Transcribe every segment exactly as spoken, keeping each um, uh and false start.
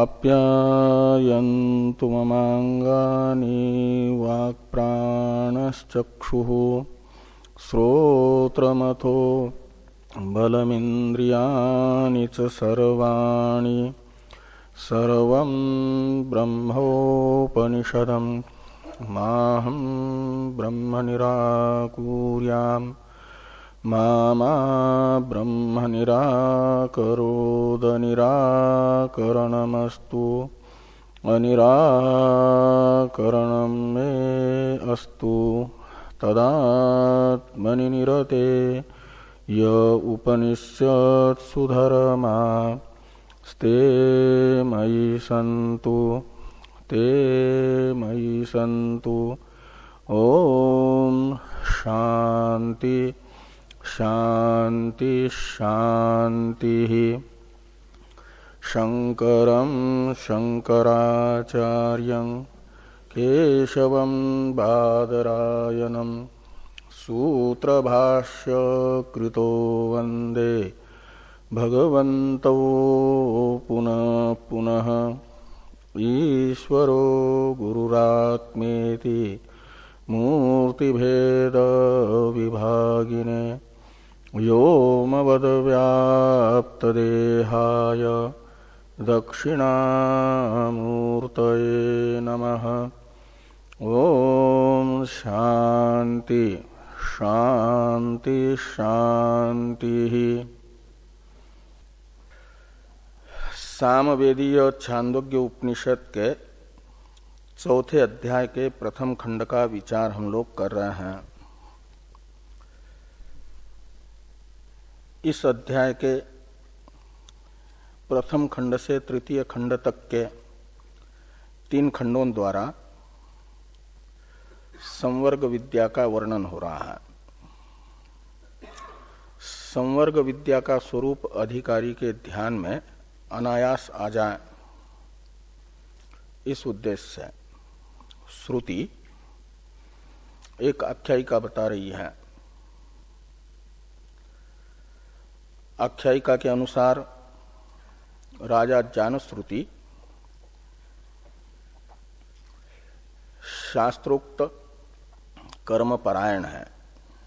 आप्यायन्तु ममाङ्गानि वाक्प्राणश्चक्षुः श्रोत्रमथो बलमिन्द्रियाणि च सर्वाणि सर्वं ब्रह्मोपनिषदं माहं ब्रह्म निराकुर्याम् मा मा ब्रह्म निराकरोद निराकरणमस्तु अनिराकरणं मे अस्तु तदात्मनि निरते य उपनिषत्सु धर्मा स्ते मयि सन्तु ते मयि सन्तु। ओम शांति शांति शांति। शंकरं शंकराचार्यं केशवं बादरायणं सूत्रभाष्य कृतो वंदे भगवन्तौ पुनः पुनः। ईश्वरो गुरुरात्मेति मूर्तिभेद विभागिने व्योमवद्व्याप्तदेहाय दक्षिणामूर्तये नमः। ओम शांति शांति शांति। सामवेदीय छांदोग्य उपनिषद के चौथे अध्याय के प्रथम खंड का विचार हम लोग कर रहे हैं। इस अध्याय के प्रथम खंड से तृतीय खंड तक के तीन खंडों द्वारा संवर्ग विद्या का वर्णन हो रहा है। संवर्ग विद्या का स्वरूप अधिकारी के ध्यान में अनायास आ जाए, इस उद्देश्य से श्रुति एक आख्यायिका बता रही है। आख्यायिका के अनुसार राजा जानश्रुति शास्त्रोक्त कर्मपरायण है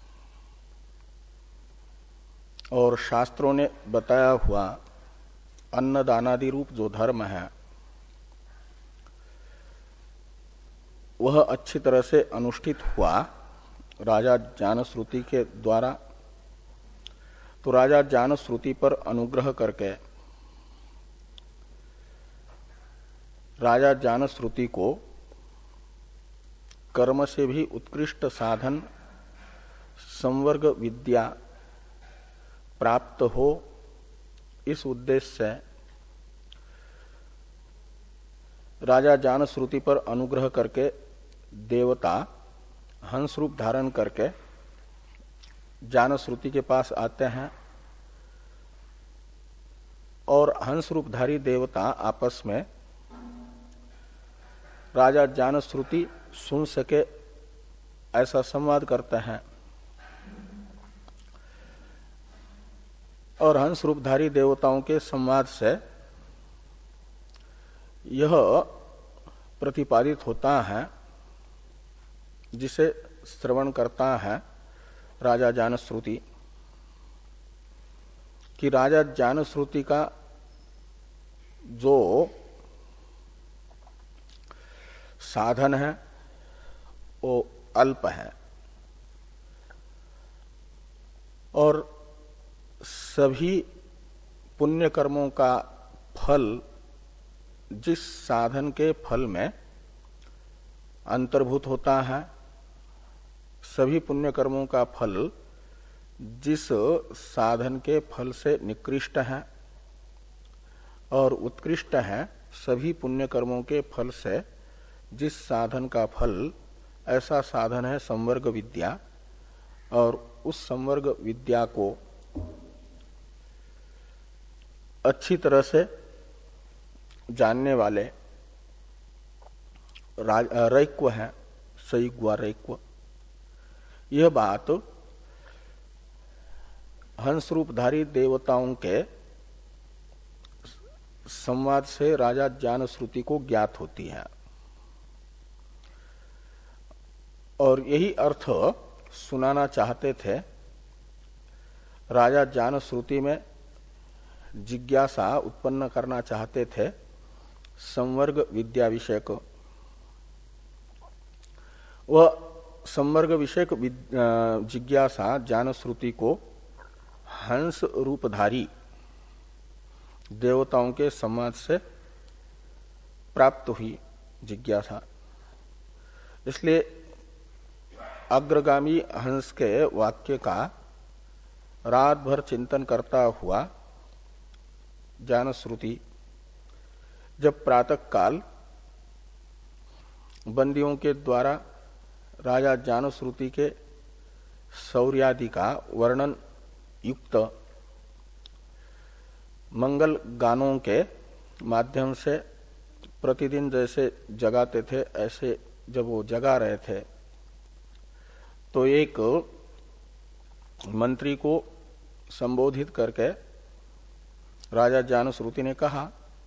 और शास्त्रों ने बताया हुआ अन्नदानादि रूप जो धर्म है वह अच्छी तरह से अनुष्ठित हुआ राजा जानश्रुति के द्वारा। तो राजा जानश्रुति पर अनुग्रह करके राजा जानश्रुति को कर्म से भी उत्कृष्ट साधन संवर्ग विद्या प्राप्त हो, इस उद्देश्य से राजा जानश्रुति पर अनुग्रह करके देवता हंस रूप धारण करके जानश्रुति के पास आते हैं और हंस रूपधारी देवता आपस में राजा जानश्रुति सुन सके ऐसा संवाद करते हैं और हंस रूपधारी देवताओं के संवाद से यह प्रतिपादित होता है, जिसे श्रवण करता है राजा जानश्रुति, कि राजा जानश्रुति का जो साधन है वो अल्प है और सभी पुण्य कर्मों का फल जिस साधन के फल में अंतर्भूत होता है, सभी पुण्य कर्मों का फल जिस साधन के फल से निकृष्ट है और उत्कृष्ट है, सभी पुण्य कर्मों के फल से जिस साधन का फल, ऐसा साधन है संवर्ग विद्या। और उस संवर्ग विद्या को अच्छी तरह से जानने वाले रैक्व है, सईग्वा रैक्व। यह बात हंस रूपधारी देवताओं के संवाद से राजा ज्ञान श्रुति को ज्ञात होती है। और यही अर्थ सुनाना चाहते थे। राजा ज्ञान श्रुति में जिज्ञासा उत्पन्न करना चाहते थे संवर्ग विद्या विषयक। वह संवर्ग विषयक जिज्ञासा ज्ञान श्रुति को हंस रूपधारी देवताओं के संवाद से प्राप्त हुई जिज्ञासा। इसलिए अग्रगामी हंस के वाक्य का रात भर चिंतन करता हुआ ज्ञान श्रुति जब प्रातः काल बंदियों के द्वारा राजा ज्ञान श्रुति के शौर्यादि का वर्णन युक्त मंगल गानों के माध्यम से प्रतिदिन जैसे जगाते थे, ऐसे जब वो जगा रहे थे तो एक मंत्री को संबोधित करके राजा ज्ञान श्रुति ने कहा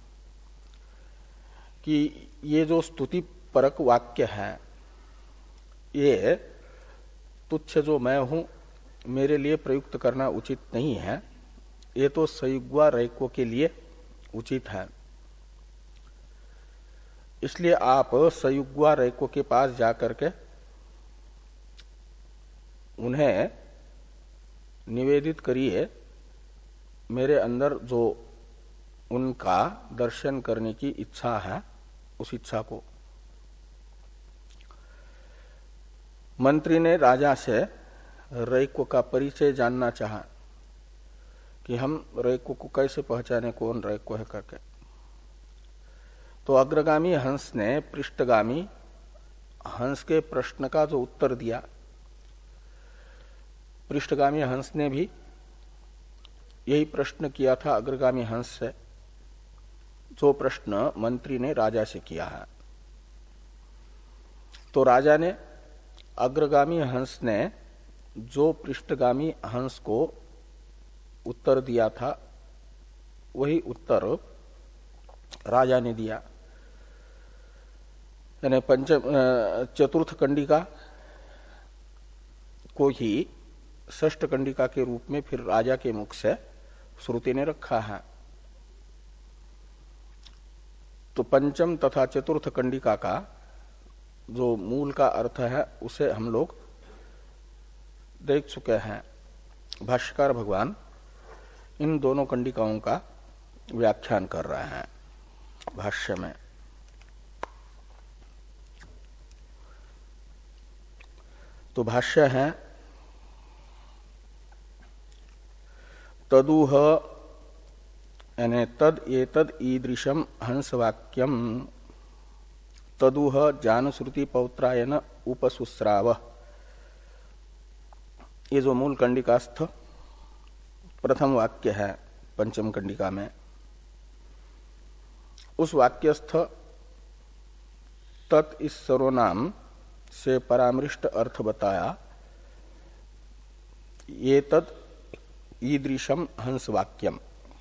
कि ये जो स्तुति परक वाक्य है, ये तुच्छ जो मैं हूं मेरे लिए प्रयुक्त करना उचित नहीं है, ये तो संयुग्वा रैक्व के लिए उचित है। इसलिए आप संयुग्वा रैक्व के पास जाकर के उन्हें निवेदित करिए मेरे अंदर जो उनका दर्शन करने की इच्छा है, उस इच्छा को। मंत्री ने राजा से रैक्व का परिचय जानना चाहा कि हम रैक्व को कैसे पहचाने, कौन रैक्व है करके। तो अग्रगामी हंस ने पृष्ठगामी हंस के प्रश्न का जो उत्तर दिया, पृष्ठगामी हंस ने भी यही प्रश्न किया था अग्रगामी हंस से, जो प्रश्न मंत्री ने राजा से किया है। तो राजा ने अग्रगामी हंस ने जो पृष्ठगामी हंस को उत्तर दिया था, वही उत्तर राजा ने दिया। यानी पंचम चतुर्थ कंडिका को ही षष्ठ कंडिका के रूप में फिर राजा के मुख से श्रुति ने रखा है। तो पंचम तथा चतुर्थ कंडिका का जो मूल का अर्थ है उसे हम लोग देख चुके हैं। भाष्यकार भगवान इन दोनों कंडिकाओं का व्याख्यान कर रहे हैं भाष्य में। तो भाष्य है तदुह यानी तद एतद ईदृशम हंसवाक्यम तदुह जानश्रुति पौत्रायन उपसुस्राव। ये जो मूल कंडिकास्थ प्रथम वाक्य है पंचम कंडिका में, उस वाक्यस्थ तत् इस सर्वनाम से परामृष्ट अर्थ बताया। ये तद ईदृशम हंस वाक्यम,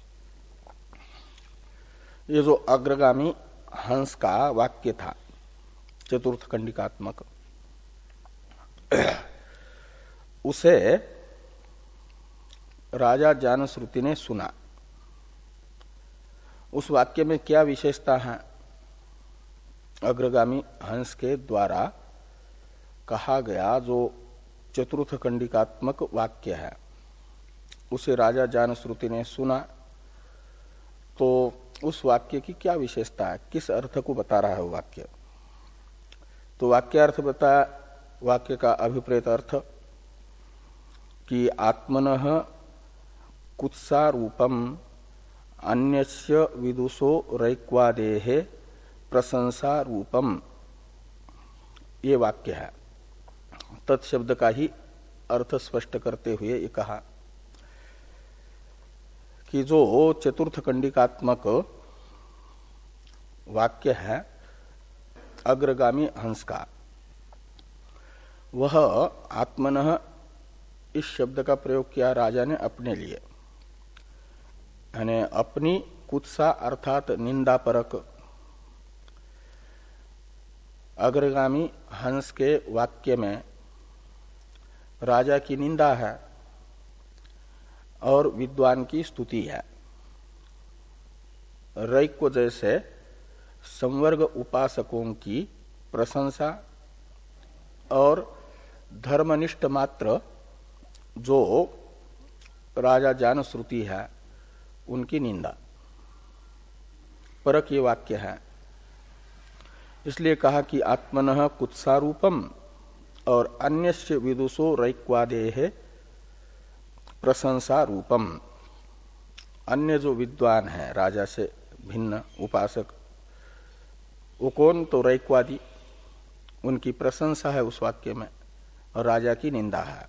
ये जो अग्रगामी हंस का वाक्य था चतुर्थ कंडिकात्मक, उसे राजा जानश्रुति ने सुना। उस वाक्य में क्या विशेषता है? अग्रगामी हंस के द्वारा कहा गया जो चतुर्थ कंडिकात्मक वाक्य है, उसे राजा जानश्रुति ने सुना। तो उस वाक्य की क्या विशेषता है, किस अर्थ को बता रहा है वो वाक्य? तो वाक्यार्थ बताया, वाक्य का अभिप्रेत अर्थ कि आत्मनः कुत्सा रूपम अन्यस्य विदुषो रैक्वादेः प्रशंसा रूपम, ये वाक्य है। तत्शब्द का ही अर्थ स्पष्ट करते हुए ये कहा कि जो चतुर्थ कंडिकात्मक वाक्य है अग्रगामी हंस का, वह आत्मनः इस शब्द का प्रयोग किया राजा ने अपने लिए, यानी अपनी कुत्सा अर्थात निंदा परक अग्रगामी हंस के वाक्य में राजा की निंदा है और विद्वान की स्तुति है। रैक को जैसे संवर्ग उपासकों की प्रशंसा और धर्मनिष्ठ मात्र जो राजा जान श्रुति है उनकी निंदा परक ये वाक्य है। इसलिए कहा कि आत्मनः कुत्सारूपम और अन्यस्य विदुषो रैक्वादेः प्रशंसा रूपम। अन्य जो विद्वान है राजा से भिन्न उपासक वो कौन, तो रैक्वादी, उनकी प्रशंसा है उस वाक्य में और राजा की निंदा है।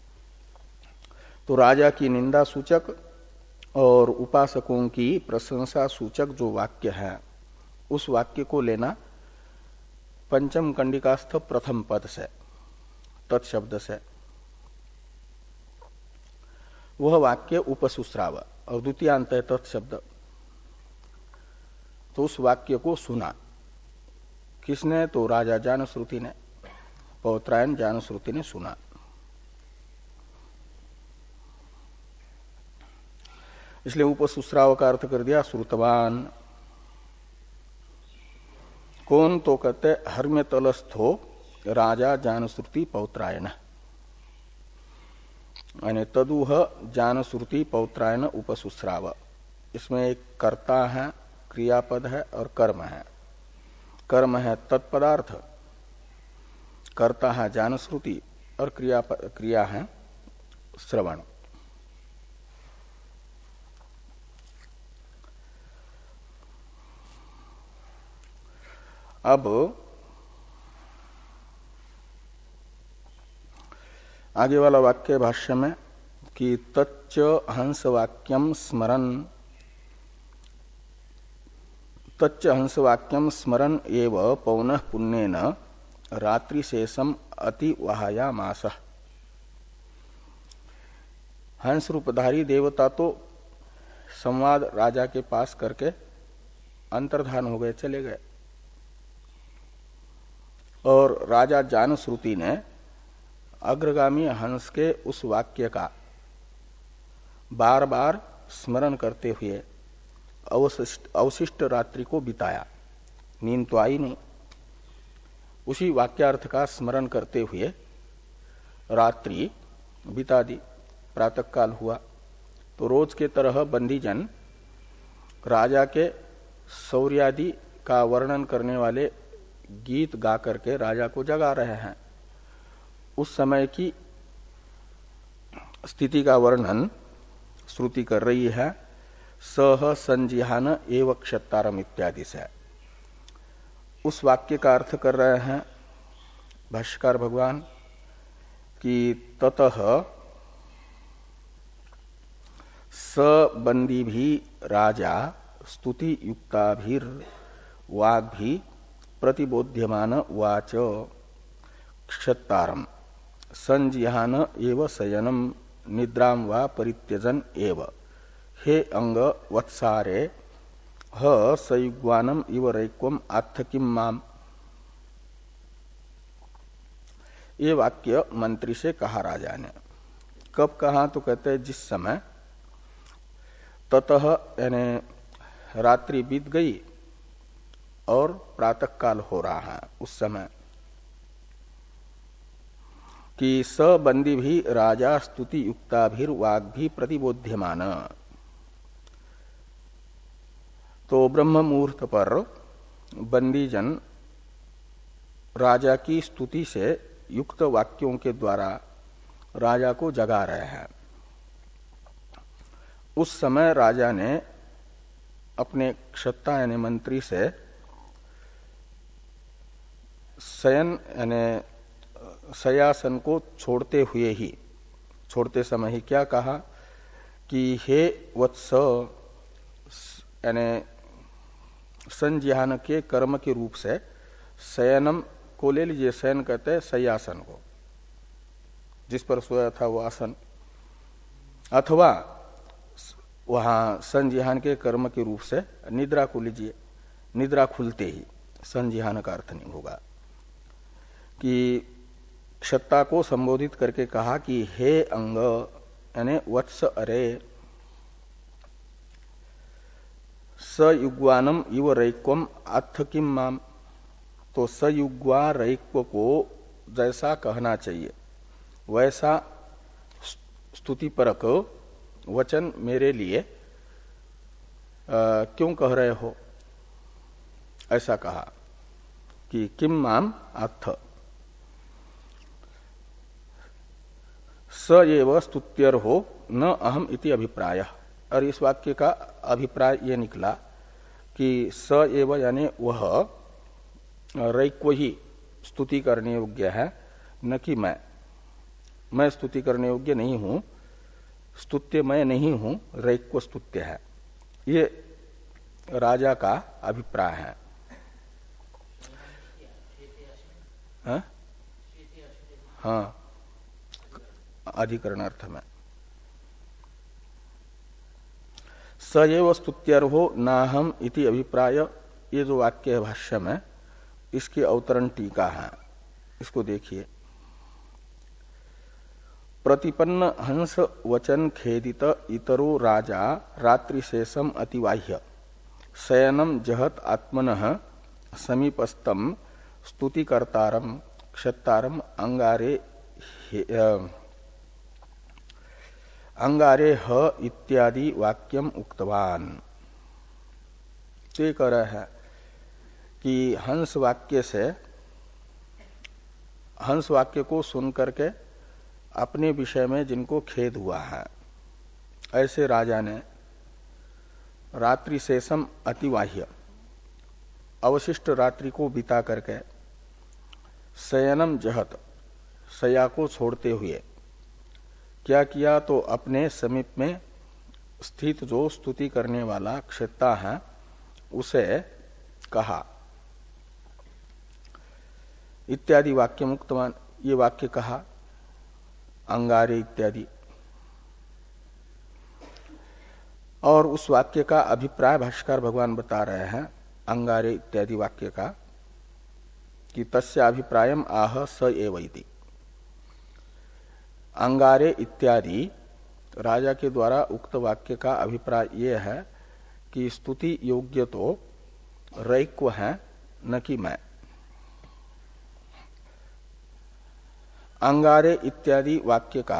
तो राजा की निंदा सूचक और उपासकों की प्रशंसा सूचक जो वाक्य है उस वाक्य को लेना पंचम कंडिकास्थ प्रथम पद से, तत्शब्द से। वह वाक्य उपसुस्राव और द्वितीयांत है तत्शब्द। तो उस वाक्य को सुना किसने, तो राजा जानश्रुति ने, पौत्रायन जानश्रुति ने सुना। इसलिए उपसुस्राव का अर्थ कर दिया श्रुतवान। कौन, तो कहते हर्म्यतलस्थो राजा जानश्रुति पौत्रायन, यानी तदुह जानश्रुति पौत्रायन उपसुस्राव। इसमें एक कर्ता है, क्रियापद है और कर्म है। कर्म है तत्पदार्थ, कर्ता है जानश्रुति और क्रिया क्रिया है श्रवण। अब आगे वाला वाक्य भाष्य में कि तच्च हंस वाक्यम स्मरन, तच्च हंस वाक्यम स्मरन एव पौनः पुण्येन रात्रि शेषम अति वहायामास। हंस रूपधारी देवता तो संवाद राजा के पास करके अंतर्धान हो गए, चले गए। और राजा जानश्रुति ने अग्रगामी हंस के उस वाक्य का बार बार स्मरण करते हुए अवशिष्ट अवशिष्ट रात्रि को बिताया। नींद तो आई नहीं, उसी वाक्यार्थ का स्मरण करते हुए रात्रि बिता दी। प्रातःकाल हुआ तो रोज के तरह बंदीजन राजा के शौर्यादि का वर्णन करने वाले गीत गा करके राजा को जगा रहे हैं। उस समय की स्थिति का वर्णन श्रुति कर रही है। सह संजिहान एव क्षत्तारम इत्यादि से उस वाक्य का अर्थ कर रहे हैं भाष्यकार भगवान कि ततः स बंदी भी राजा स्तुति युक्ताभिर वाग भी प्रतिबोध्यमान वाच क्षत्तारम संजिहान एव शयनम निद्राम वा परित्यजन एव हे अंग वत्सारे ह सयुग्वानम इव रैक्वम आत्थ किम माम। ये वाक्य मंत्री से कहा राजा ने। कब कहा, तो कहते हैं जिस समय ततः यानी रात्रि बीत गई और प्रातःकाल हो रहा है उस समय कि स बंदी भी राजा स्तुति युक्ताभिर वाग भी प्रतिबोध्यमान। तो ब्रह्म मुहूर्त पर बंदीजन राजा की स्तुति से युक्त वाक्यों के द्वारा राजा को जगा रहे हैं। उस समय राजा ने अपने क्षत्ता यानी मंत्री से शयन यानी शयासन को छोड़ते हुए ही छोड़ते समय ही क्या कहा कि हे वत्स, यानी संजिहान के कर्म के रूप से शयनम को ले लीजिए। शयन कहते हैं शय्यासन को, जिस पर सोया था वो आसन, अथवा वहां संजिहान के कर्म के रूप से निद्रा को लीजिए, निद्रा खुलते ही संजिहान का अर्थ नहीं होगा। कि क्षत्ता को संबोधित करके कहा कि हे अंग यानी वत्स अरे, सयुग्वानम इव रैक्वम अथ किम माम, तो सयुग्वा रैक्व को जैसा कहना चाहिए वैसा स्तुतिपरक वचन मेरे लिए आ, क्यों कह रहे हो, ऐसा कहा कि किम माम अथ, स एव स्तुत्यर हो न अहम इति अभिप्राय। और इस वाक्य का अभिप्राय ये निकला कि स एव यानी वह रैक्व ही स्तुति करने योग्य है, न कि मैं मैं स्तुति करने योग्य नहीं हूं, स्तुत्य मैं नहीं हूं, रैक्व स्तुत्य है, ये राजा का अभिप्राय है। हाँ, हाँ अधिकरणार्थ में सएव स्तुत्यर्हो नाहम इति अभिप्राय, ये जो वाक्य है भाष्य में, इसकी अवतरण टीका है, इसको देखिए। प्रतिपन्न हंस वचन खेदित इतरो राजा रात्रिशेषम अतिवाह्य शयनम जहत आत्मनः समीपस्थम स्तुतिकर्तारम क्षत्तारम अंगारे अंगारे ह इत्यादि वाक्यम उक्तवान। तो कह रहा है कि हंस वाक्य से, हंस वाक्य को सुन करके अपने विषय में जिनको खेद हुआ है, ऐसे राजा ने रात्रि शेषम अतिवाह्य अवशिष्ट रात्रि को बिता करके शयनम जहत शया को छोड़ते हुए क्या किया, तो अपने समीप में स्थित जो स्तुति करने वाला क्षत्ता है उसे कहा, इत्यादि वाक्य मुक्तवान, ये वाक्य कहा अंगारे इत्यादि। और उस वाक्य का अभिप्राय भाष्कर भगवान बता रहे हैं अंगारे इत्यादि वाक्य का, कि तस्य अभिप्रायम आह स एव इति। अंगारे इत्यादि राजा के द्वारा उक्त वाक्य का अभिप्राय यह है कि स्तुति योग्य तो रैक्व है, न कि मैं। अंगारे इत्यादि वाक्य का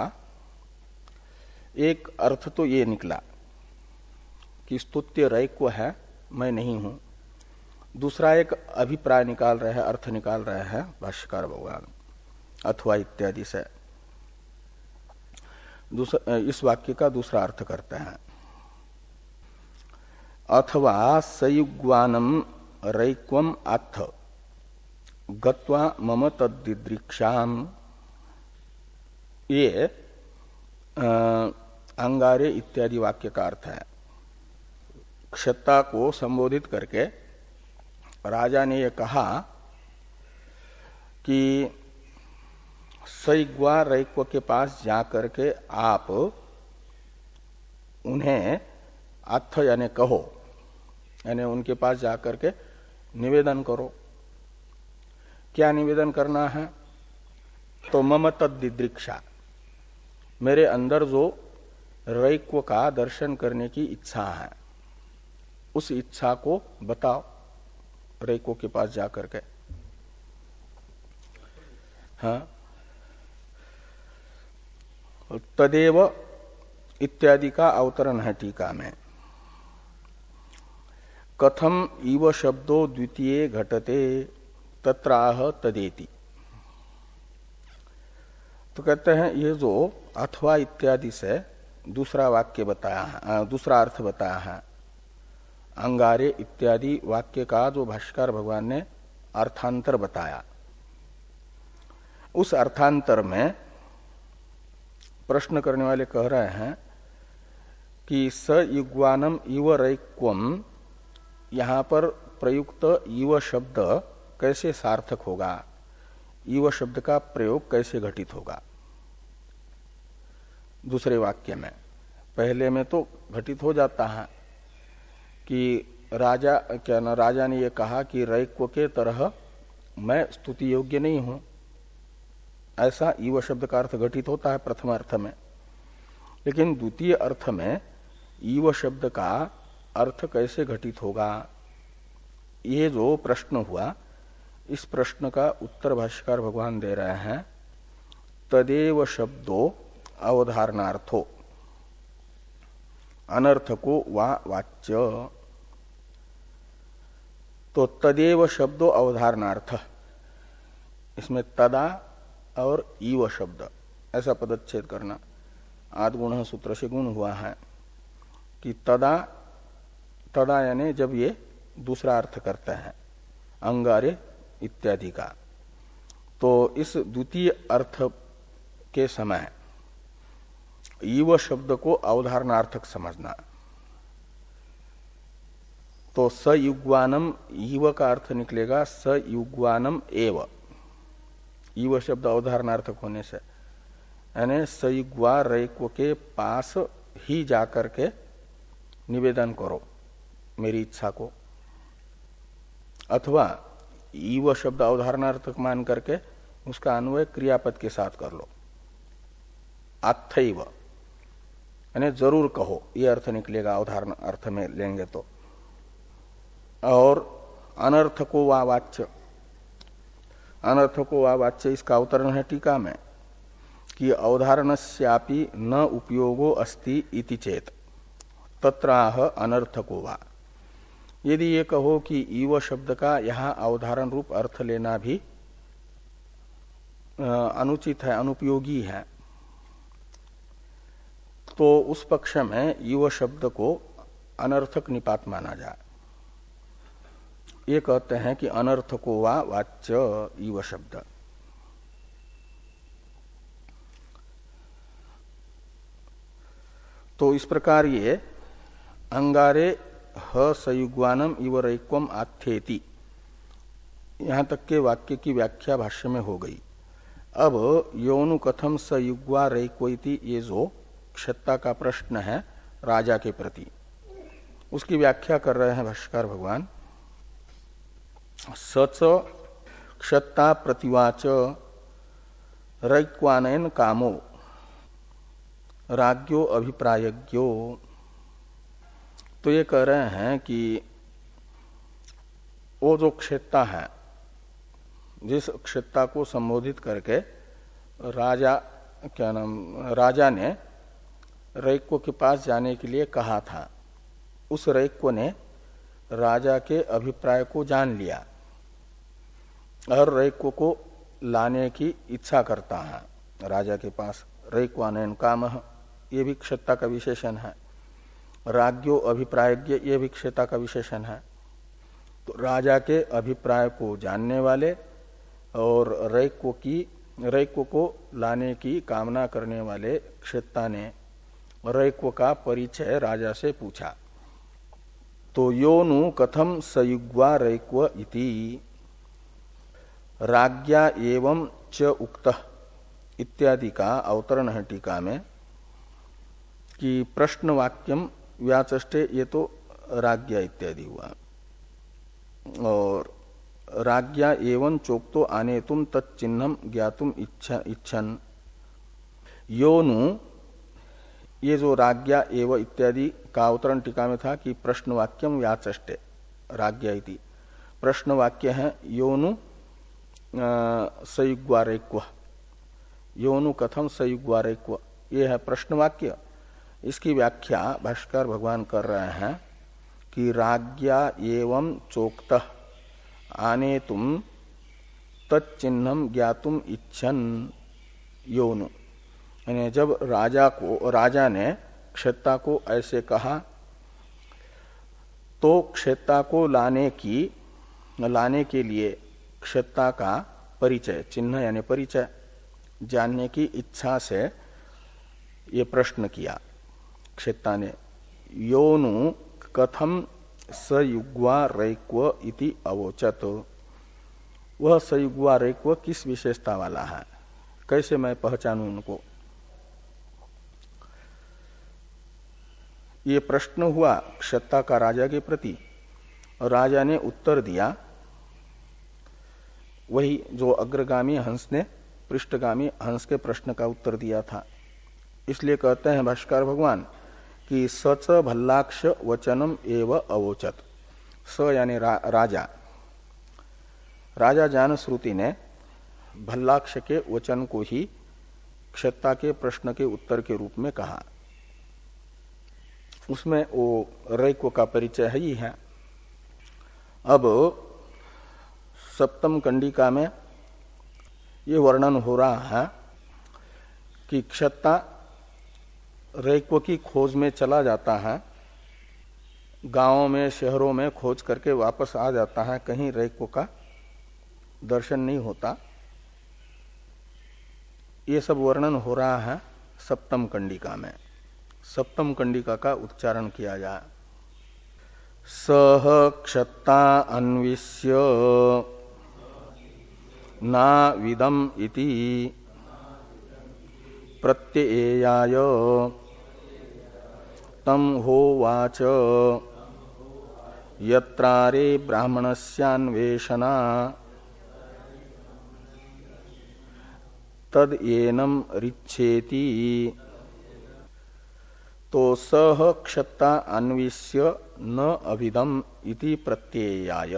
एक अर्थ तो ये निकला कि स्तुत्य रैक्व है, मैं नहीं हूं। दूसरा एक अभिप्राय निकाल रहे हैं, अर्थ निकाल रहे हैं भाष्यकार भगवान अथवा इत्यादि से। दूसरा, इस वाक्य का दूसरा अर्थ करते हैं, अथवा सयुग्वानम रैक्वम अथ गत्वा मम तद्दिदृक्षाम, ये अंगारे इत्यादि वाक्य का अर्थ है। क्षत्ता को संबोधित करके राजा ने यह कहा कि सयुग्वा रैक्व के पास जाकर के आप उन्हें अथ यानी कहो, यानी उनके पास जाकर के निवेदन करो। क्या निवेदन करना है, तो मम तद्दिदृक्षा, मेरे अंदर जो रैक्व का दर्शन करने की इच्छा है उस इच्छा को बताओ रैक्व के पास जाकर के। हाँ, तदेव इत्यादि का अवतरण है टीका में। कथम इव शब्दो द्वितीय घटते तत्राह तदेति। तो कहते हैं ये जो अथवा इत्यादि से दूसरा वाक्य बताया है, दूसरा अर्थ बताया है, अंगारे इत्यादि वाक्य का जो भाष्कर भगवान ने अर्थांतर बताया, उस अर्थांतर में प्रश्न करने वाले कह रहे हैं कि स युग्वानम इव रैक्वम, यहां पर प्रयुक्त इव शब्द कैसे सार्थक होगा, इव शब्द का प्रयोग कैसे घटित होगा दूसरे वाक्य में। पहले में तो घटित हो जाता है कि राजा क्या ना राजा ने ये कहा कि रैक्व के तरह मैं स्तुति योग्य नहीं हूं, ऐसा ईव शब्द का अर्थ घटित होता है प्रथम अर्थ में। लेकिन द्वितीय अर्थ में ईव शब्द का अर्थ कैसे घटित होगा, ये जो प्रश्न हुआ, इस प्रश्न का उत्तर भाष्यकार भगवान दे रहे हैं। तदेव शब्दो अवधारणार्थो अनर्थको वा वाच्य। तो तदेव शब्दो अवधारणार्थ, इसमें तदा और ईव शब्द ऐसा पदच्छेद करना। आद्गुण सूत्र से गुण हुआ है कि तदा, तदा यानी जब ये दूसरा अर्थ करते हैं अंगारे इत्यादि का, तो इस द्वितीय अर्थ के समय ईव शब्द को अवधारणार्थक समझना। तो सयुग्वानम ईव का अर्थ निकलेगा सयुग्वानम एव, ईव शब्द अवधारणार्थक होने से, यानी सयुग्वा रैक्व के पास ही जाकर के निवेदन करो मेरी इच्छा को, अथवा ईव शब्द अवधारणार्थक मान करके उसका अन्वय क्रियापद के साथ कर लो, अथैव यानी जरूर कहो, ये अर्थ निकलेगा अवधारण अर्थ में लेंगे तो। और अनर्थको वा वाच्य, अनर्थको वा वाच्य इसका अवतरण है टीका में कि अवधारणस्यापि न उपयोगो अस्ति इति चेत तत्राह अनर्थको वा। यदि ये कहो कि ईव शब्द का यहाँ अवधारण रूप अर्थ लेना भी अनुचित है, अनुपयोगी है, तो उस पक्ष में ईव शब्द को अनर्थक निपात माना जाए। ये कहते हैं कि अनर्थको वा वाच्य ईव शब्द। तो इस प्रकार ये अंगारे ह सयुग्वानम इव रैक्वम आथेति, यहां तक के वाक्य की व्याख्या भाष्य में हो गई। अब योनु कथम सयुग्वा रैक्वइति, ये जो क्षत्ता का प्रश्न है राजा के प्रति, उसकी व्याख्या कर रहे हैं भाष्यकार भगवान। सच क्षत्ता प्रतिवाच रैक्वानयन कामो राज्ञो अभिप्रायज्ञो। तो ये कह रहे हैं कि वो जो क्षेत्ता है, जिस क्षेत्ता को संबोधित करके राजा क्या नाम राजा ने रैक्व के पास जाने के लिए कहा था, उस रैक्व ने राजा के अभिप्राय को जान लिया और रैक्व को लाने की इच्छा करता है राजा के पास। रैक्वानयन काम, ये भी क्षत्ता का विशेषण है। राज्ञो अभिप्रायज्ञ, ये भी क्षत्ता का विशेषण है। तो राजा के अभिप्राय को जानने वाले और रैक्व की रैक्व को लाने की कामना करने वाले क्षत्ता ने रैक्व का परिचय राजा से पूछा। तो योनु कथम सयुग्वा रैक्व इति राज्ञा एवं च उक्तः इत्यादि का अवतरण है टीका में कि प्रश्न वाक्यम व्याचष्टे, ये तो राज्ञा इत्यादि हुआ। और राज्ञा एवं चोक्तो आनेतुम तच्चिन्हम ज्ञातुम इच्छा इच्छन। योनु, ये जो राज्ञा एवं इत्यादि का अवतरण टीका में था कि प्रश्न वाक्यम व्याचष्टे राज्ञा इति, प्रश्न वाक्य है योनु सयुग्वा रैक्व, योनु कथम सयुग्वा रैक्व, ये है प्रश्न वाक्य। इसकी व्याख्या भाष्कर भगवान कर रहे हैं कि राज्ञा एवं चोक्तः आनेतुम तच्चिन्हम ज्ञातुम इच्छन योनु, यानी जब राजा को राजा ने क्षत्ता को ऐसे कहा तो क्षत्ता को लाने की लाने के लिए क्षत्ता का परिचय, चिन्ह यानी परिचय जानने की इच्छा से ये प्रश्न किया क्षत्ता ने। योनु कथम सयुग्वा रैक्व इति अवोचत, वह सयुग्वा रैक्व किस विशेषता वाला है, कैसे मैं पहचानूं उनको। ये प्रश्न हुआ क्षत्ता का राजा के प्रति और राजा ने उत्तर दिया वही जो अग्रगामी हंस ने पृष्ठगामी हंस के प्रश्न का उत्तर दिया था। इसलिए कहते हैं भाष्कर भगवान कि सच भल्लाक्ष वचनम एव अवोचत। स यानी रा, राजा राजा जानश्रुति ने भल्लाक्ष के वचन को ही क्षत्ता के प्रश्न के उत्तर के रूप में कहा। उसमें वो रैक्व का परिचय ही है। अब सप्तम कंडिका में ये वर्णन हो रहा है कि क्षत्ता रैक्व की खोज में चला जाता है, गांवों में शहरों में खोज करके वापस आ जाता है, कहीं रैक्व का दर्शन नहीं होता। ये सब वर्णन हो रहा है सप्तम कंडिका में। सप्तम कंडिका का उच्चारण किया जाए। सह क्षत्ता अन्विष्य ना विदम इति प्रत्ययाय तम होवाच यत्रारे ब्राह्मणस्यान्वेषणा तद येनम रिच्छेति। तो सह क्षत्ता अन्विष्य न अभिदम इति प्रत्ययाय।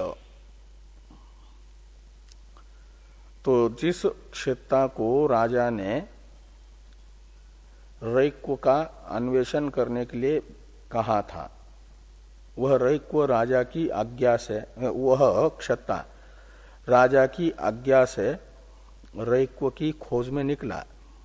तो जिस क्षत्ता को राजा ने रैक्व का अन्वेषण करने के लिए कहा था, वह रैक्व राजा की आज्ञा से, वह क्षत्ता राजा की आज्ञा से रैक्व की खोज में निकला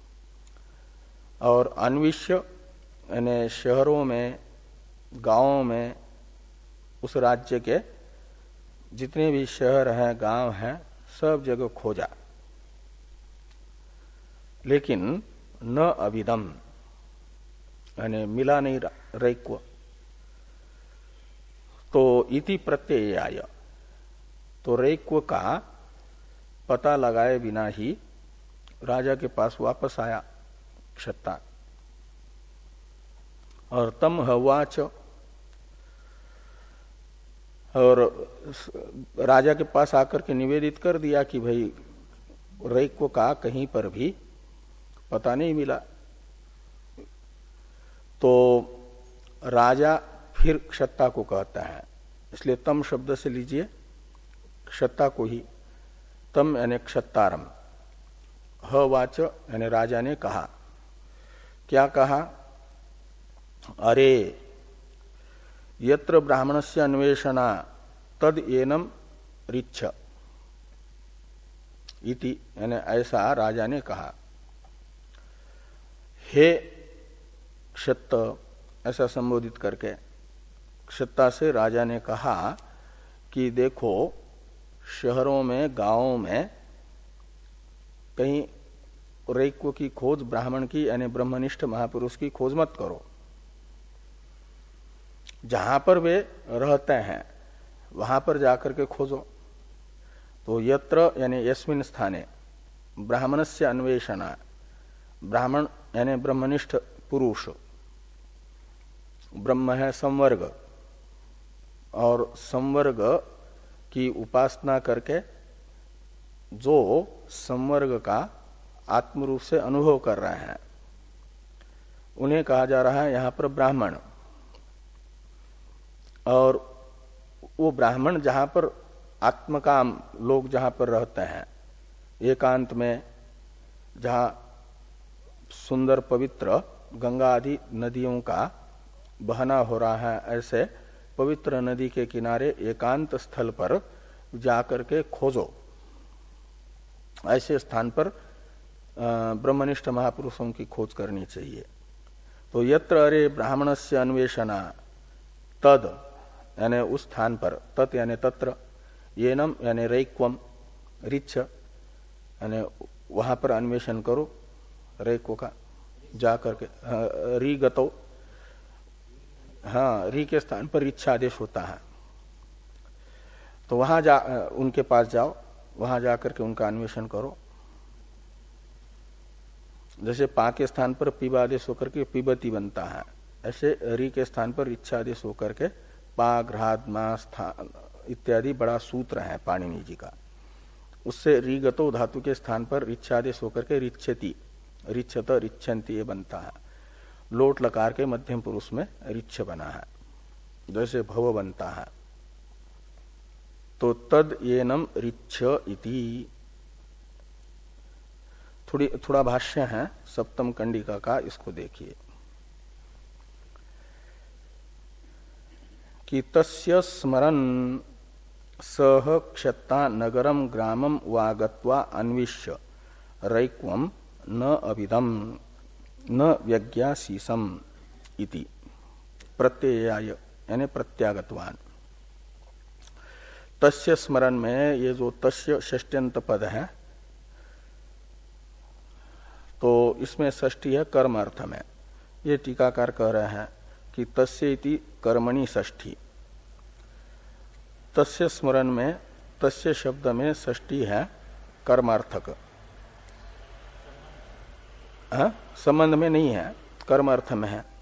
और अन्विष्य यानी शहरों में गांवों में उस राज्य के जितने भी शहर हैं गांव हैं सब जगह खोजा, लेकिन न अभिदम यानी मिला नहीं रैक्व। तो इति प्रत्ययाय, तो रैक्व का पता लगाए बिना ही राजा के पास वापस आया क्षत्ता और तम हवाच, और राजा के पास आकर के निवेदित कर दिया कि भाई रैक्व का कहीं पर भी पता नहीं मिला। तो राजा फिर क्षत्ता को कहता है, इसलिए तम शब्द से लीजिए क्षत्ता को ही, तम यानी क्षत्तारम, हवाच यानी राजा ने कहा। क्या कहा? अरे यत्र ब्राह्मणस्य अन्वेषणा तद एनम रिच्छ इति, यानी ऐसा राजा ने कहा। हे क्षत्त, ऐसा संबोधित करके क्षत्ता से राजा ने कहा कि देखो शहरों में गांवों में कहीं रैक्व की खोज, ब्राह्मण की यानी ब्रह्मनिष्ठ महापुरुष की खोज मत करो। जहां पर वे रहते हैं वहां पर जाकर के खोजो। तो यत्र यानी यस्मिन स्थाने ब्राह्मणस्य अन्वेषणा, ब्राह्मण यानी ब्रह्मनिष्ठ पुरुष, ब्रह्म है संवर्ग, और संवर्ग की उपासना करके जो संवर्ग का आत्मरूप से अनुभव कर रहे हैं उन्हें कहा जा रहा है यहां पर ब्राह्मण। और वो ब्राह्मण जहां पर आत्मकाम लोग जहां पर रहते हैं, एकांत में, जहां सुंदर पवित्र गंगा आदि नदियों का बहना हो रहा है, ऐसे पवित्र नदी के किनारे एकांत स्थल पर जाकर के खोजो। ऐसे स्थान पर ब्रह्मनिष्ठ महापुरुषों की खोज करनी चाहिए। तो यत्र अरे ब्राह्मणस्य अन्वेषणा तद यानी उस स्थान पर, तत् यानी तत्र, येनम यानी रैक्वम, रिच्छ यानी वहां पर अन्वेषण करो रैक्व का जा करके। री गतो, हाँ री के स्थान पर इच्छा आदेश होता है, तो वहां जा उनके पास जाओ, वहां जाकर के उनका अन्वेषण करो। जैसे पा के स्थान पर पीबा आदेश होकर के पीबती बनता है, ऐसे री के स्थान पर रिच्छादेश होकर के पा घ्राद मा स्थान इत्यादि बड़ा सूत्र है पाणिनि जी का, उससे रीगतो धातु के स्थान पर रिच्छादेश होकर के रिच्छति रिच्छत रिच्छन्ति ये बनता है। लोट लकार के मध्यम पुरुष में रिच्छ बना है, जैसे भव बनता है। तो तद येनम रिच्छ इति। थोड़ी थोड़ा भाष्य है सप्तम कंडिका का, इसको देखिए कि तस्य स्मरन् सह क्षत्ता नगरम ग्रामम वागत्वा अन्विष्य रैक्वम न अभिदम न व्यज्ञासीसम इति प्रत्ययाय यानी प्रत्यागतवान। तस्य स्मरण में ये जो तस्य षष्ट्यंत पद है, तो इसमें षष्ठी है कर्म अर्थ में। ये टीकाकार कह रहे हैं कि तस्य इति कर्मणि षष्ठी। तस्य स्मरण में तस्य शब्द में षष्ठी है कर्मार्थक, संबंध में नहीं है, कर्म अर्थ में है,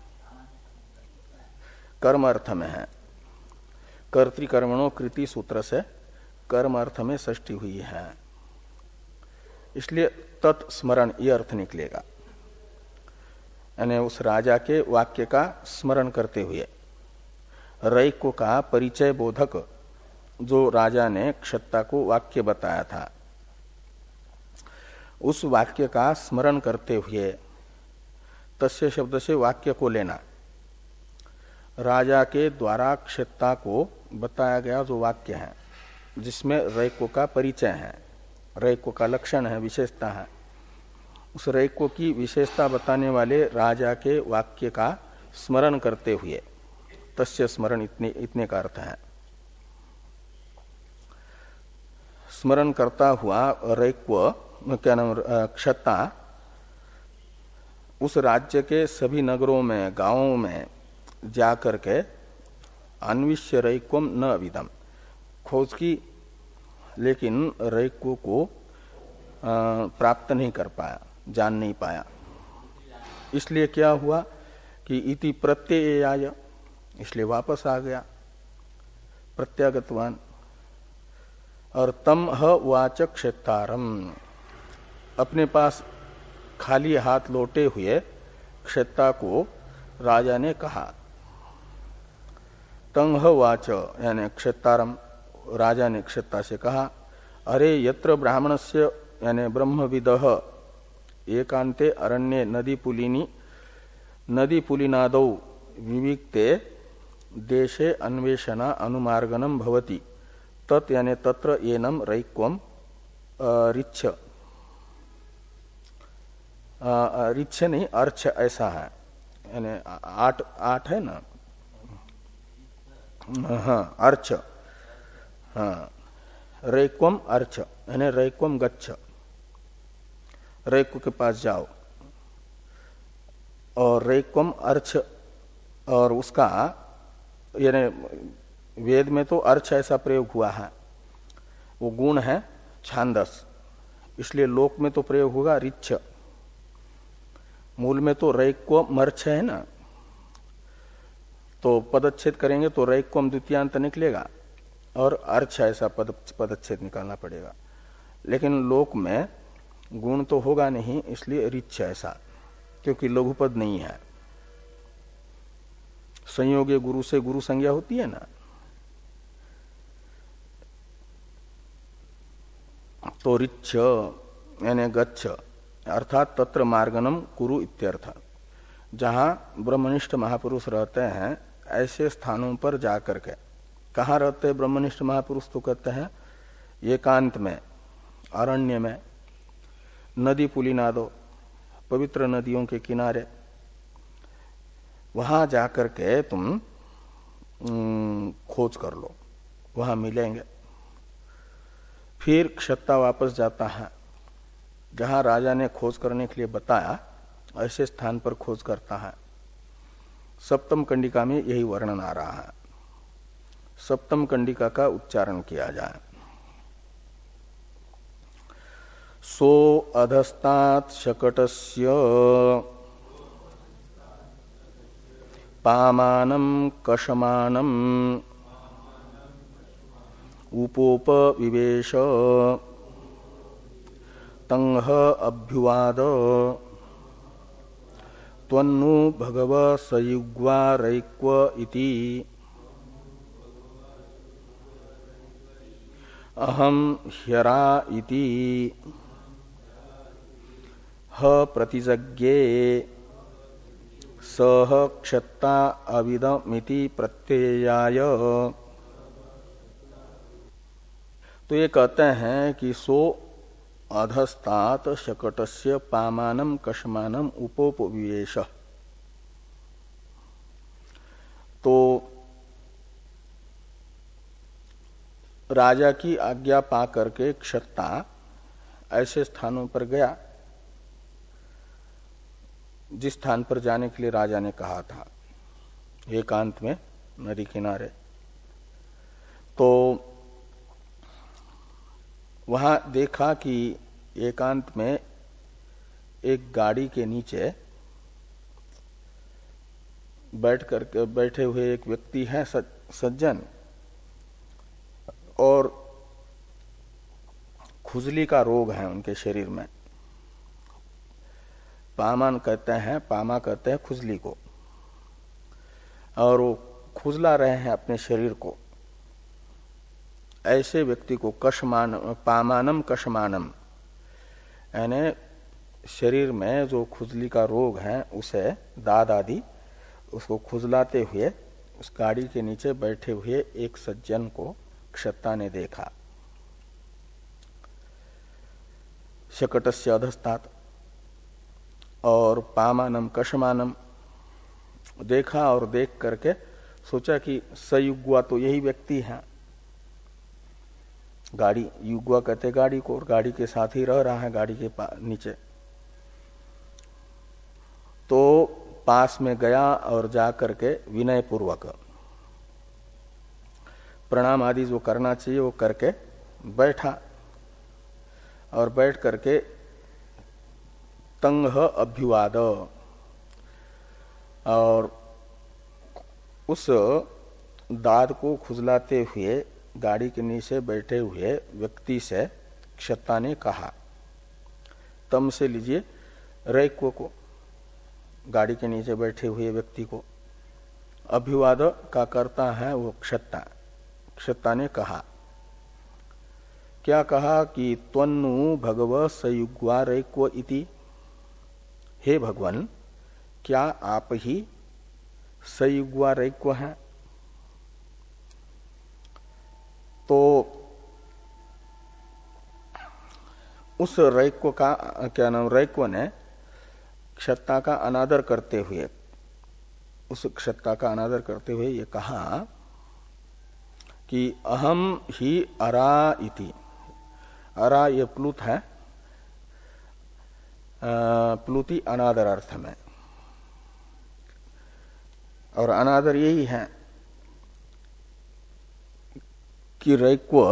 कर्म अर्थ में है। कर्तृकर्मणों कृति सूत्र से कर्म अर्थ में षष्ठी हुई है, इसलिए तत्स्मरण ये अर्थ निकलेगा। यानी उस राजा के वाक्य का स्मरण करते हुए रैक्व का परिचय बोधक जो राजा ने क्षत्ता को वाक्य बताया था, उस वाक्य का स्मरण करते हुए तस्य शब्द से वाक्य को लेना। राजा के द्वारा क्षत्ता को बताया गया जो वाक्य है, जिसमें रैक्व का परिचय है, रैक्व का लक्षण है, विशेषता है, उस रैक्व की विशेषता बताने वाले राजा के वाक्य का स्मरण करते हुए तस्य स्मरण इतने इतने का अर्थ है। स्मरण करता हुआ रैक्व क्या नाम क्षत्ता उस राज्य के सभी नगरों में गांवों में जाकर के अन्विष्य रैक्वम न अविदम खोज की, लेकिन रैक्व को प्राप्त नहीं कर पाया, जान नहीं पाया। इसलिए क्या हुआ कि इति प्रत्ययाय, इसलिए वापस आ गया प्रत्यागतवान। और तम ह वाच क्षेत्रारम, अपने पास खाली हाथ लौटे हुए क्षेत्रा को राजा ने कहा। तंह वाच यानी क्षेत्रारम, राजा ने क्षेत्रा से कहा, अरे यत्र ब्राह्मणस्य यानी ब्रह्मविदः एकांते अरण्ये नदी पुलिनी नदी पुलिनादौ विविक्ते देशे अन्वेषणा अनुमार्गनम भवति तत् यानी तत्र एनम रैक्वम रिच्छ, रिच्छ नहीं अर्च ऐसा है, यानी आठ आठ है ना, हाँ अर्च, हाँ रैक्वम अर्च यानी रैक्वम गच्छ, रैक्व के पास जाओ। और रैक्वम अर्च, और उसका यानी वेद में तो अर्च ऐसा प्रयोग हुआ है, वो गुण है छांदस, इसलिए लोक में तो प्रयोग होगा रिच्छ। मूल में तो रैक्व मर्छ है ना, तो पदच्छेद करेंगे तो रैक्वम द्वितीयांत निकलेगा और अर्च ऐसा पद पदच्छेद निकालना पड़ेगा। लेकिन लोक में गुण तो होगा नहीं, इसलिए रिच्छ ऐसा, क्योंकि लघुपद नहीं है। संयोगे गुरु से गुरु संज्ञा होती है ना, तो रिच्छ यानी गच्छ अर्थात तत्र मार्गनम कुरु इत्यर्थ। जहां ब्रह्मनिष्ठ महापुरुष रहते हैं ऐसे स्थानों पर जाकर के, कहाँ रहते हैं ब्रह्मनिष्ठ महापुरुष, तो कहते हैं एकांत में, अरण्य में, नदी पुलिनादो पवित्र नदियों के किनारे, वहां जाकर के तुम खोज कर लो, वहां मिलेंगे। फिर क्षत्ता वापस जाता है, जहां राजा ने खोज करने के लिए बताया ऐसे स्थान पर खोज करता है। सप्तम कंडिका में यही वर्णन आ रहा है। सप्तम कंडिका का उच्चारण किया जाए। सो अधस्तात् शकटस्य पामानं कशमानं उपोप विवेश तंह अभ्युवाद त्वन्नु भगव सयुग्वारैक्व इति अहम ह्यरा इति ह प्रतिजज्ञे सह क्षत्ता अविदमिति प्रत्ययाय। तो ये कहते हैं कि सो अधस्तात शकटस्य पामानम कशमानम उपोपविवेश। तो राजा की आज्ञा पा करके क्षत्ता ऐसे स्थानों पर गया जिस स्थान पर जाने के लिए राजा ने कहा था, एकांत में नदी किनारे। तो वहां देखा कि एकांत में एक गाड़ी के नीचे बैठ कर बैठे हुए एक व्यक्ति है सज्जन, और खुजली का रोग है उनके शरीर में। पामान कहते हैं, पामा कहते हैं खुजली को, और वो खुजला रहे हैं अपने शरीर को। ऐसे व्यक्ति को कशमान पामानम कशमानम, यानी शरीर में जो खुजली का रोग है उसे दाद आदि उसको खुजलाते हुए उस गाड़ी के नीचे बैठे हुए एक सज्जन को क्षत्ता ने देखा। शकटस्य अधस्तात और पामानम कशमानम देखा, और देख करके सोचा कि सयुग्वा तो यही व्यक्ति है। गाड़ी युग्वा कहते गाड़ी को, और गाड़ी के साथ ही रह रहा है गाड़ी के नीचे। तो पास में गया और जा करके विनय पूर्वक प्रणाम आदि जो करना चाहिए वो करके बैठा, और बैठ करके तंग अभ्युवाद, और उस दाद को खुजलाते हुए गाड़ी के नीचे बैठे हुए व्यक्ति से क्षत्ता ने कहा। तम से लीजिए रैक्व को, गाड़ी के नीचे बैठे हुए व्यक्ति को। अभिवाद का करता है वो क्षत्ता। क्षत्ता ने कहा, क्या कहा कि त्वन्नु भगव सयुग्वा रैक्व इति, हे भगवान क्या आप ही सयुग्वा रैक्व हैं। तो उस रैक्व का क्या नाम, रैक्व ने क्षत्ता का अनादर करते हुए उस क्षत्ता का अनादर करते हुए ये कहा कि अहम ही अरा इति। अरा ये प्लुत है, प्लुति अनादर अर्थ में, और अनादर यही है कि रैक्व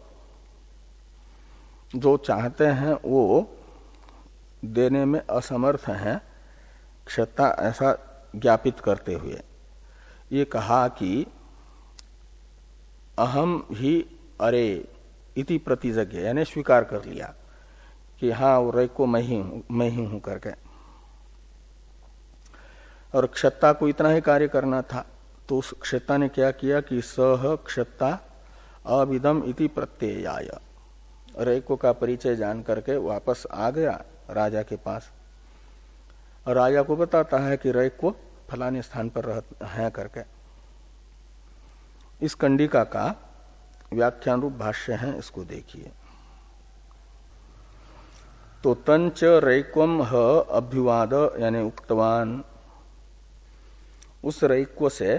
जो चाहते हैं वो देने में असमर्थ हैं। क्षत्ता ऐसा ज्ञापित करते हुए ये कहा कि अहम ही अरे इति प्रतिजज्ञ, यानी स्वीकार कर लिया कि हाँ वो रैक्व मैं ही हूं, मैं ही हूं करके। और क्षत्ता को इतना ही कार्य करना था, तो उस क्षत्ता ने क्या किया कि सह क्षत्ता अविदम इति प्रत्ययाय, रैक्व का परिचय जान करके वापस आ गया राजा के पास, और राजा को बताता है कि रैक्व फलाने स्थान पर है करके। इस कंडिका का व्याख्यान रूप भाष्य है, इसको देखिए। तो तंच रैक्वम ह अभ्युवाद, यानी उक्तवान, उस रैक्व से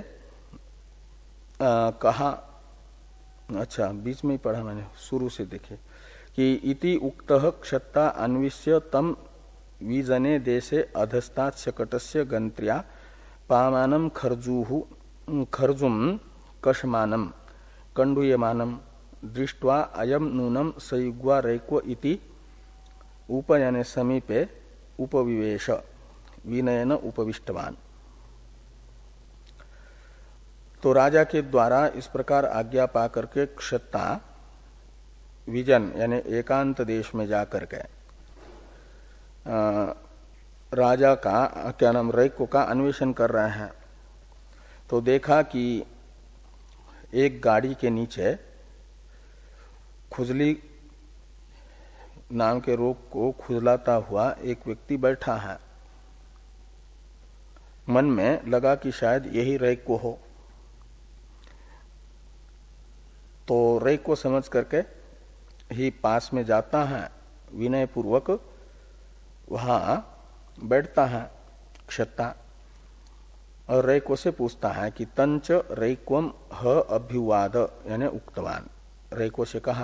आ, कहा, अच्छा बीच में ही पढ़ा मैंने, शुरू से देखे कि इति उक्तः क्षत्ता अन्विष्य तम विजने देशे अधस्तात् शकटस्य गंत्र्या पामानम खर्जुहु खर्जुम कशमानम कंडूयमानम दृष्ट्वा अयम नूनम सयुग्वा रैक्व इति उपयने समीपे उपविवेश विनयन उपविष्टवान। तो राजा के द्वारा इस प्रकार आज्ञा पा करके क्षत्ता विजन यानी एकांत देश में जाकर के राजा का क्या नाम रैक्व का अन्वेषण कर रहे हैं। तो देखा कि एक गाड़ी के नीचे खुजली नाम के रोग को खुजलाता हुआ एक व्यक्ति बैठा है। मन में लगा कि शायद यही रैक्व हो, तो रैक्व समझ करके ही पास में जाता है, विनय पूर्वक वहां बैठता है क्षत्ता, और रैक्व से पूछता है कि तंच रैक्वम ह अभ्युवाद यानी उक्तवान। रैक्व से कहा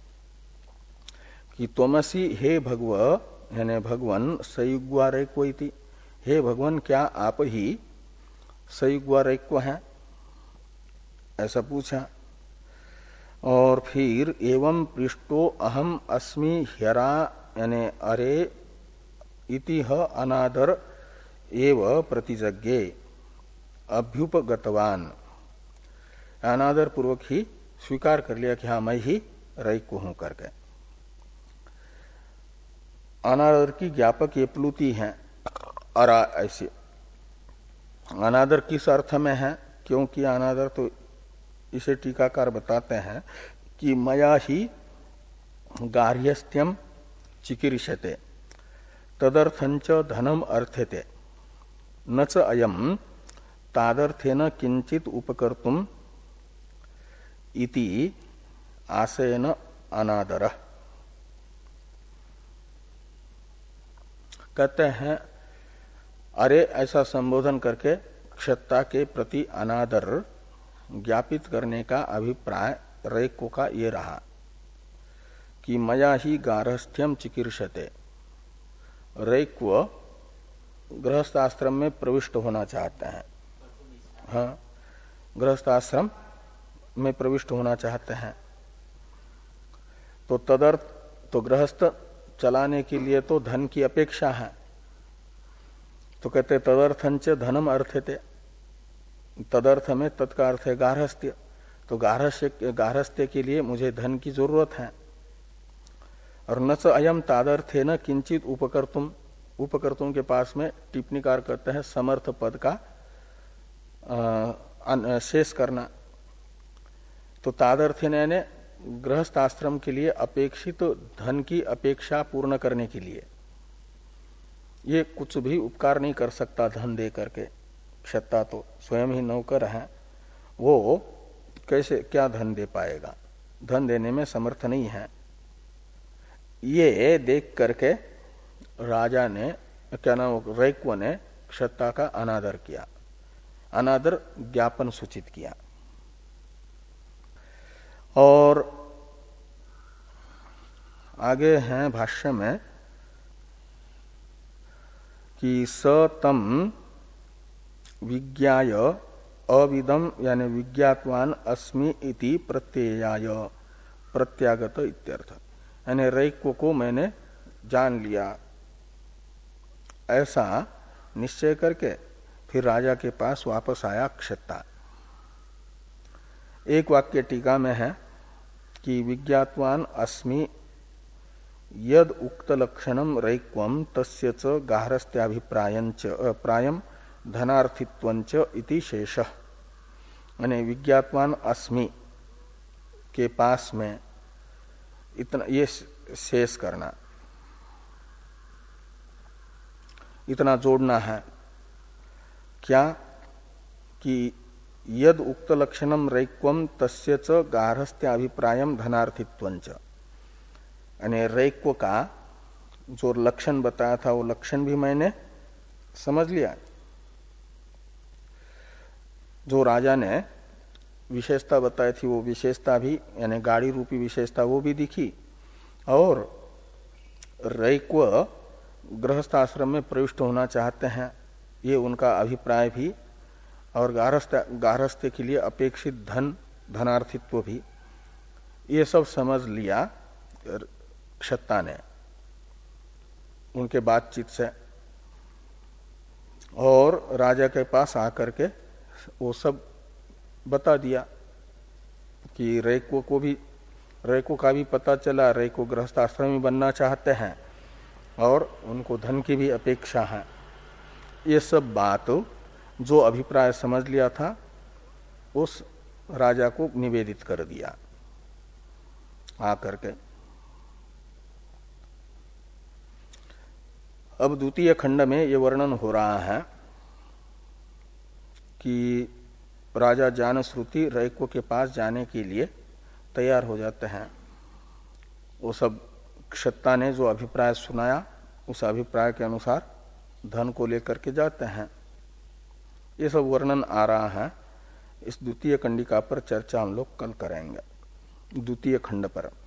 कि त्वमसि हे भगव यानी भगवन सयुग्वा रैक्व इति, हे भगवान क्या आप ही सयुग्वा रैक्व हैं, ऐसा पूछा। और फिर एवं पृष्ठो अहम अस्मि ह्यरा यानी अरे इति ह अनादर एव प्रतिजज्ञे अभ्युपगतवान, अनादर पूर्वक ही स्वीकार कर लिया कि हाँ मैं ही रैक्व हूं करके। अनादर की ज्ञापक ये प्लुति है अरा, ऐसे अनादर किस अर्थ में है, क्योंकि अनादर तो इसे टीकाकार बताते हैं कि मया ही गार्हस्थ्यम चिकीर्षते तदर्थंच धनम अर्थ्यते न च अयम तादर्थेन किंचित उपकर्तुम इति आशयन अनादर। कहते हैं अरे ऐसा संबोधन करके क्षत्ता के प्रति अनादर ज्ञापित करने का अभिप्राय रैक्व का ये रहा कि मया ही गार्हस्थ्यम चिकीर्षते। रैक्व गृहस्थाश्रम में प्रविष्ट होना चाहते हैं, हाँ गृहस्थाश्रम में प्रविष्ट होना चाहते हैं। तो तदर्थ तो गृहस्थ चलाने के लिए तो धन की अपेक्षा है, तो कहते तदर्थंच धनम अर्थते, तदर्थ में तत्का अर्थ है गार्हस्थ्य, तो गार्हस्थ्य गार्हस्थ्य के लिए मुझे धन की जरूरत है। और न च अयम तादर्थे न किंचित उपकर्तुम, उपकर्तुम के पास में टिप्पणीकार करते हैं समर्थ पद का आ, शेष करना। तो तादर्थे ने गृहस्थ आश्रम के लिए अपेक्षित तो धन की अपेक्षा पूर्ण करने के लिए, ये कुछ भी उपकार नहीं कर सकता धन दे करके। क्षत्ता तो स्वयं ही नौकर है, वो कैसे क्या धन दे पाएगा, धन देने में समर्थ नहीं है। ये देख करके राजा ने क्या नाम रैक्व ने क्षत्ता का अनादर किया, अनादर ज्ञापन सूचित किया। और आगे हैं भाष्य में कि स तम विज्ञाय अविदम यानी विज्ञातवान अस्मि इति प्रत्ययाय प्रत्यागत इत्यर्थ, यानी रैक्व को मैंने जान लिया ऐसा निश्चय करके फिर राजा के पास वापस आया क्षत्ता। एक वाक्य टीका में है कि विज्ञातवान अस्मि यद उक्त लक्षणम रैक्वम तस्य च गार्हस्थ्याभिप्रायंच प्रायम धनार्थित्वंच इति शेषः, यानी विज्ञातवान अस्मि के पास में इतना ये शेष करना, इतना जोड़ना है क्या कि यद उक्त लक्षणम रैक्वम तस्य च गार्हस्थ्याभिप्रायम धनार्थित्वंच, यानी रैक्व का जो लक्षण बताया था वो लक्षण भी मैंने समझ लिया, जो राजा ने विशेषता बताई थी वो विशेषता भी यानी गाड़ी रूपी विशेषता वो भी दिखी, और रैक्व गृहस्थ आश्रम में प्रविष्ट होना चाहते हैं ये उनका अभिप्राय भी, और गार्हस्थ गार्हस्थ्य के लिए अपेक्षित धन धनार्थित्व भी, ये सब समझ लिया क्षत्ता ने उनके बातचीत से। और राजा के पास आकर के वो सब बता दिया कि रैको को भी रैको का भी पता चला, रैको गृहस्थ आश्रमी बनना चाहते हैं और उनको धन की भी अपेक्षा है। ये सब बात जो अभिप्राय समझ लिया था उस राजा को निवेदित कर दिया आकर के। अब द्वितीय खंड में ये वर्णन हो रहा है कि राजा जानश्रुति रैको के पास जाने के लिए तैयार हो जाते हैं। वो सब क्षत्ता ने जो अभिप्राय सुनाया उस अभिप्राय के अनुसार धन को लेकर के जाते हैं। ये सब वर्णन आ रहा है। इस द्वितीय कंडिका पर चर्चा हम लोग कल करेंगे, द्वितीय खंड पर।